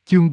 Chương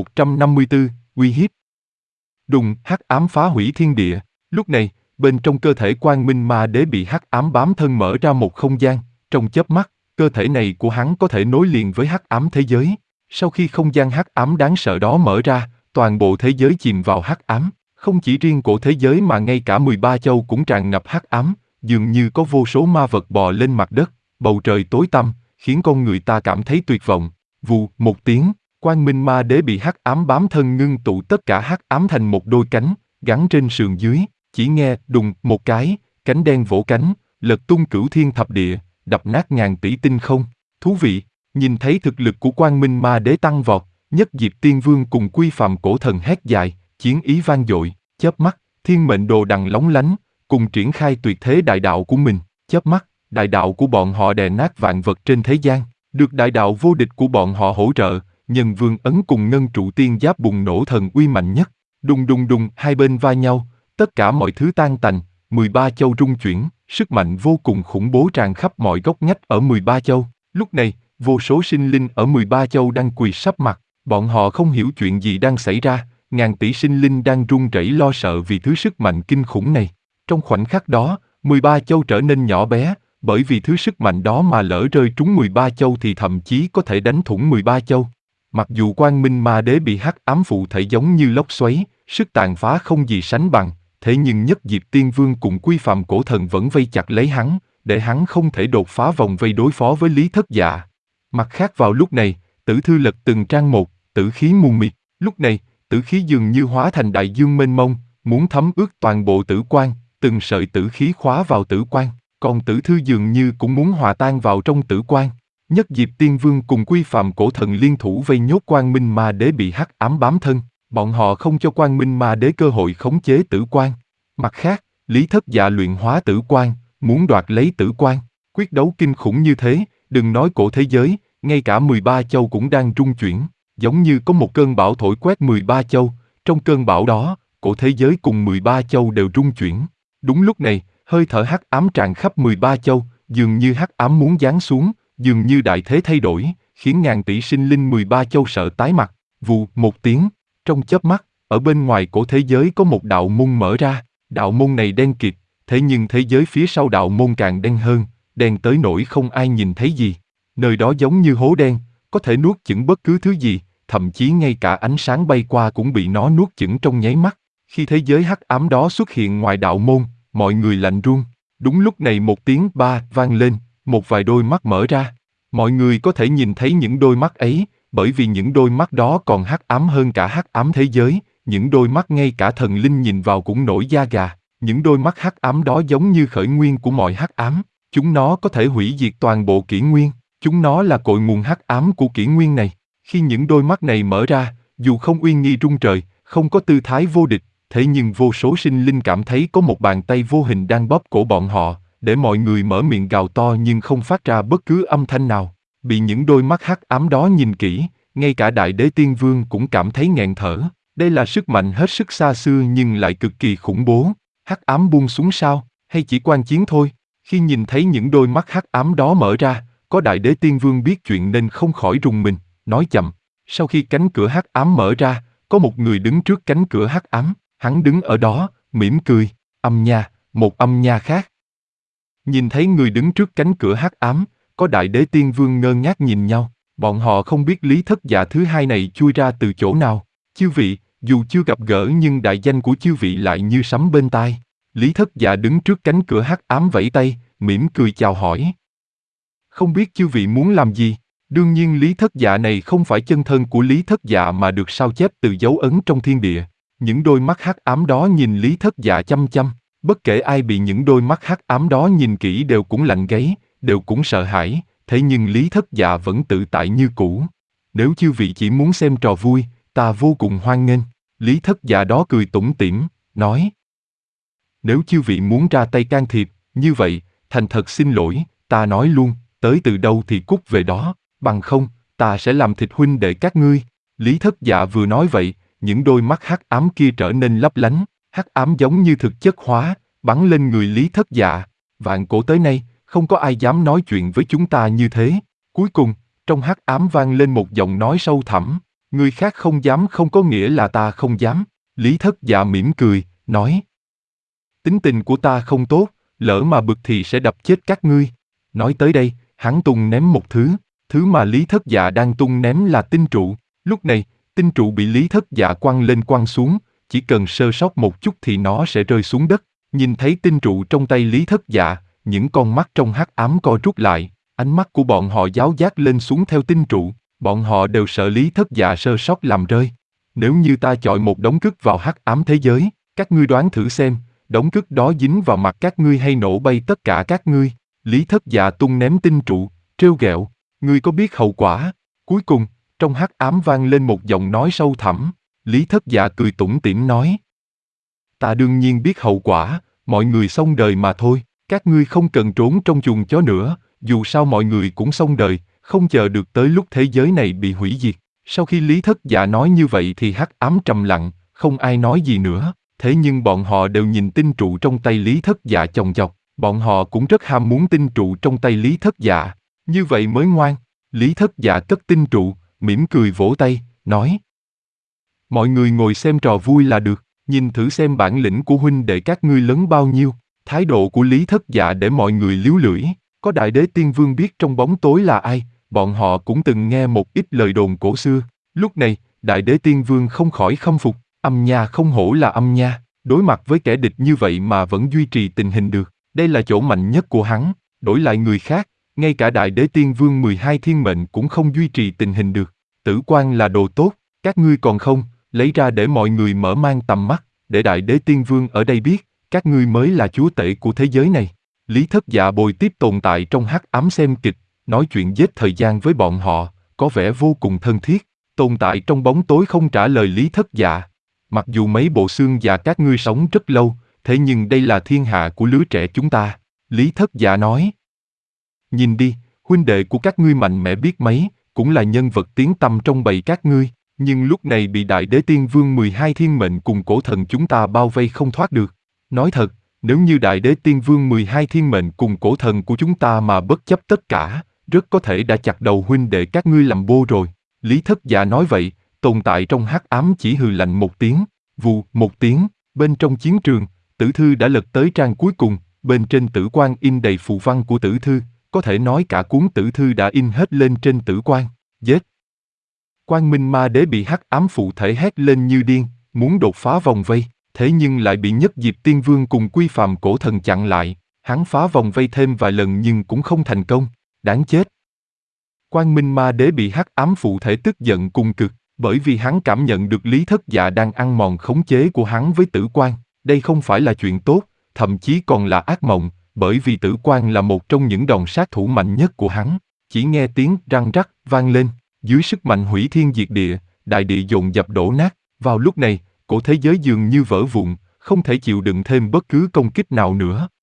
3154, uy hiếp. Đùng, hắc ám phá hủy thiên địa. Lúc này, bên trong cơ thể Quang Minh Ma Đế bị hắc ám bám thân mở ra một không gian, trong chớp mắt, cơ thể này của hắn có thể nối liền với hắc ám thế giới. Sau khi không gian hắc ám đáng sợ đó mở ra, toàn bộ thế giới chìm vào hắc ám, không chỉ riêng cổ thế giới mà ngay cả 13 châu cũng tràn ngập hắc ám, dường như có vô số ma vật bò lên mặt đất, bầu trời tối tăm, khiến con người ta cảm thấy tuyệt vọng. Vù, một tiếng, Quang Minh Ma Đế bị hắc ám bám thân ngưng tụ tất cả hắc ám thành một đôi cánh, gắn trên sườn dưới, chỉ nghe đùng một cái, cánh đen vỗ cánh, lật tung cửu thiên thập địa, đập nát ngàn tỷ tinh không. Thú vị, nhìn thấy thực lực của Quang Minh Ma Đế tăng vọt, Nhất Diệp Tiên Vương cùng Quy Phàm Cổ Thần hét dài, chiến ý vang dội, chớp mắt, thiên mệnh đồ đằng lóng lánh, cùng triển khai tuyệt thế đại đạo của mình, chớp mắt, đại đạo của bọn họ đè nát vạn vật trên thế gian, được đại đạo vô địch của bọn họ hỗ trợ. Nhân Vương ấn cùng Ngân Trụ Tiên Giáp bùng nổ thần uy mạnh nhất, đùng đùng đùng, hai bên va nhau, tất cả mọi thứ tan tành, 13 châu rung chuyển, sức mạnh vô cùng khủng bố tràn khắp mọi góc ngách ở 13 châu. Lúc này, vô số sinh linh ở 13 châu đang quỳ sấp mặt, bọn họ không hiểu chuyện gì đang xảy ra, ngàn tỷ sinh linh đang run rẩy lo sợ vì thứ sức mạnh kinh khủng này. Trong khoảnh khắc đó, 13 châu trở nên nhỏ bé, bởi vì thứ sức mạnh đó mà lỡ rơi trúng 13 châu thì thậm chí có thể đánh thủng 13 châu. Mặc dù Quang Minh Ma Đế bị hắc ám phụ thể giống như lốc xoáy, sức tàn phá không gì sánh bằng, thế nhưng Nhất Diệp Tiên Vương cùng Quy Phàm Cổ Thần vẫn vây chặt lấy hắn, để hắn không thể đột phá vòng vây đối phó với Lý Thất Dạ. Mặt khác vào lúc này, Tử Thư lật từng trang một, tử khí mù mịt. Lúc này, tử khí dường như hóa thành đại dương mênh mông, muốn thấm ướt toàn bộ tử quan, từng sợi tử khí khóa vào tử quan, còn Tử Thư dường như cũng muốn hòa tan vào trong tử quan. Nhất Diệp Tiên Vương cùng Quy Phàm Cổ Thần liên thủ vây nhốt Quang Minh Ma Đế bị hắc ám bám thân, bọn họ không cho Quang Minh Ma Đế cơ hội khống chế tử quan. Mặt khác, Lý Thất Dạ luyện hóa tử quan, muốn đoạt lấy tử quan. Quyết đấu kinh khủng như thế, đừng nói cổ thế giới, ngay cả 13 châu cũng đang rung chuyển, giống như có một cơn bão thổi quét 13 châu, trong cơn bão đó, cổ thế giới cùng 13 châu đều rung chuyển. Đúng lúc này, hơi thở hắc ám tràn khắp 13 châu, dường như hắc ám muốn giáng xuống. Dường như đại thế thay đổi, khiến ngàn tỷ sinh linh 13 châu sợ tái mặt. Vù, một tiếng, trong chớp mắt, ở bên ngoài cổ thế giới có một đạo môn mở ra. Đạo môn này đen kịt, thế nhưng thế giới phía sau đạo môn càng đen hơn, đen tới nỗi không ai nhìn thấy gì. Nơi đó giống như hố đen, có thể nuốt chửng bất cứ thứ gì, thậm chí ngay cả ánh sáng bay qua cũng bị nó nuốt chửng trong nháy mắt. Khi thế giới hắc ám đó xuất hiện ngoài đạo môn, mọi người lạnh run. Đúng lúc này một tiếng ba vang lên. Một vài đôi mắt mở ra, mọi người có thể nhìn thấy những đôi mắt ấy, bởi vì những đôi mắt đó còn hắc ám hơn cả hắc ám thế giới, những đôi mắt ngay cả thần linh nhìn vào cũng nổi da gà, những đôi mắt hắc ám đó giống như khởi nguyên của mọi hắc ám, chúng nó có thể hủy diệt toàn bộ kỷ nguyên, chúng nó là cội nguồn hắc ám của kỷ nguyên này. Khi những đôi mắt này mở ra, dù không uy nghi rung trời, không có tư thái vô địch, thế nhưng vô số sinh linh cảm thấy có một bàn tay vô hình đang bóp cổ bọn họ, để mọi người mở miệng gào to nhưng không phát ra bất cứ âm thanh nào. Bị những đôi mắt hắc ám đó nhìn kỹ, ngay cả Đại Đế Tiên Vương cũng cảm thấy nghẹn thở. Đây là sức mạnh hết sức xa xưa nhưng lại cực kỳ khủng bố. Hắc ám buông xuống sao, hay chỉ quan chiến thôi? Khi nhìn thấy những đôi mắt hắc ám đó mở ra, có Đại Đế Tiên Vương biết chuyện nên không khỏi rùng mình, nói chậm. Sau khi cánh cửa hắc ám mở ra, có một người đứng trước cánh cửa hắc ám. Hắn đứng ở đó, mỉm cười. Âm nha, một âm nha khác. Nhìn thấy người đứng trước cánh cửa hắc ám, có Đại Đế Tiên Vương ngơ ngác nhìn nhau, bọn họ không biết Lý Thất Dạ thứ hai này chui ra từ chỗ nào. Chư vị, dù chưa gặp gỡ nhưng đại danh của chư vị lại như sấm bên tai. Lý Thất Dạ đứng trước cánh cửa hắc ám vẫy tay, mỉm cười chào hỏi. Không biết chư vị muốn làm gì? Đương nhiên Lý Thất Dạ này không phải chân thân của Lý Thất Dạ mà được sao chép từ dấu ấn trong thiên địa. Những đôi mắt hắc ám đó nhìn Lý Thất Dạ chăm chăm. Bất kể ai bị những đôi mắt hắc ám đó nhìn kỹ đều cũng lạnh gáy, đều cũng sợ hãi, thế nhưng Lý Thất Dạ vẫn tự tại như cũ. Nếu chư vị chỉ muốn xem trò vui, ta vô cùng hoan nghênh. Lý Thất Dạ đó cười tủm tỉm, nói. Nếu chư vị muốn ra tay can thiệp, như vậy, thành thật xin lỗi, ta nói luôn, tới từ đâu thì cút về đó, bằng không, ta sẽ làm thịt huynh đệ các ngươi. Lý Thất Dạ vừa nói vậy, những đôi mắt hắc ám kia trở nên lấp lánh. Hắc ám giống như thực chất hóa, bắn lên người Lý Thất Dạ. Vạn cổ tới nay, không có ai dám nói chuyện với chúng ta như thế. Cuối cùng, trong hắc ám vang lên một giọng nói sâu thẳm. Người khác không dám không có nghĩa là ta không dám. Lý Thất Dạ mỉm cười, nói. Tính tình của ta không tốt, lỡ mà bực thì sẽ đập chết các ngươi. Nói tới đây, hắn tung ném một thứ mà Lý Thất Dạ đang tung ném là tinh trụ. Lúc này, tinh trụ bị Lý Thất Dạ quăng lên quăng xuống, chỉ cần sơ sót một chút thì nó sẽ rơi xuống đất. Nhìn thấy tinh trụ trong tay Lý Thất Dạ, những con mắt trong hắc ám co rút lại, ánh mắt của bọn họ giáo giác lên xuống theo tinh trụ, bọn họ đều sợ Lý Thất Dạ sơ sót làm rơi. Nếu như ta chọi một đống cứt vào hắc ám thế giới, các ngươi đoán thử xem, đống cứt đó dính vào mặt các ngươi hay nổ bay tất cả các ngươi. Lý Thất Dạ tung ném tinh trụ, trêu ghẹo, ngươi có biết hậu quả? Cuối cùng, trong hắc ám vang lên một giọng nói sâu thẳm. Lý Thất Dạ cười tủm tỉm nói. Ta đương nhiên biết hậu quả, mọi người xong đời mà thôi, các ngươi không cần trốn trong chuồng chó nữa, dù sao mọi người cũng xong đời, không chờ được tới lúc thế giới này bị hủy diệt. Sau khi Lý Thất Dạ nói như vậy thì hắc ám trầm lặng, không ai nói gì nữa, thế nhưng bọn họ đều nhìn tinh trụ trong tay Lý Thất Dạ chòng chọc, bọn họ cũng rất ham muốn tinh trụ trong tay Lý Thất Dạ, như vậy mới ngoan. Lý Thất Dạ cất tinh trụ, mỉm cười vỗ tay, nói. Mọi người ngồi xem trò vui là được, nhìn thử xem bản lĩnh của huynh đệ các ngươi lớn bao nhiêu. Thái độ của Lý Thất Dạ để mọi người líu lưỡi, có Đại Đế Tiên Vương biết trong bóng tối là ai, bọn họ cũng từng nghe một ít lời đồn cổ xưa. Lúc này, Đại Đế Tiên Vương không khỏi khâm phục, Âm Nha không hổ là Âm Nha, đối mặt với kẻ địch như vậy mà vẫn duy trì tình hình được, đây là chỗ mạnh nhất của hắn, đổi lại người khác, ngay cả Đại Đế Tiên Vương 12 thiên mệnh cũng không duy trì tình hình được. Tử quan là đồ tốt, các ngươi còn không, lấy ra để mọi người mở mang tầm mắt, để Đại Đế Tiên Vương ở đây biết, các ngươi mới là chúa tể của thế giới này. Lý Thất Dạ bồi tiếp tồn tại trong hắc ám xem kịch, nói chuyện giết thời gian với bọn họ, có vẻ vô cùng thân thiết. Tồn tại trong bóng tối không trả lời Lý Thất Dạ. Mặc dù mấy bộ xương già các ngươi sống rất lâu, thế nhưng đây là thiên hạ của lứa trẻ chúng ta. Lý Thất Dạ nói. Nhìn đi, huynh đệ của các ngươi mạnh mẽ biết mấy, cũng là nhân vật tiếng tăm trong bầy các ngươi, nhưng lúc này bị Đại Đế Tiên Vương 12 thiên mệnh cùng cổ thần chúng ta bao vây không thoát được. Nói thật, nếu như Đại Đế Tiên Vương 12 thiên mệnh cùng cổ thần của chúng ta mà bất chấp tất cả, rất có thể đã chặt đầu huynh đệ các ngươi làm bô rồi. Lý Thất Dạ nói vậy, tồn tại trong hắc ám chỉ hừ lạnh một tiếng, vù một tiếng, bên trong chiến trường, Tử Thư đã lật tới trang cuối cùng, bên trên tử quan in đầy phù văn của Tử Thư, có thể nói cả cuốn Tử Thư đã in hết lên trên tử quan. Giết! Quang Minh Ma Đế bị hắc ám phụ thể hét lên như điên, muốn đột phá vòng vây, thế nhưng lại bị Nhất Diệp Tiên Vương cùng Quy Phàm cổ thần chặn lại, hắn phá vòng vây thêm vài lần nhưng cũng không thành công, đáng chết. Quang Minh Ma Đế bị hắc ám phụ thể tức giận cùng cực, bởi vì hắn cảm nhận được Lý Thất Dạ đang ăn mòn khống chế của hắn với tử quan, đây không phải là chuyện tốt, thậm chí còn là ác mộng, bởi vì tử quan là một trong những đòn sát thủ mạnh nhất của hắn. Chỉ nghe tiếng răng rắc vang lên, dưới sức mạnh hủy thiên diệt địa, đại địa dồn dập đổ nát. Vào lúc này, cổ thế giới dường như vỡ vụn, không thể chịu đựng thêm bất cứ công kích nào nữa.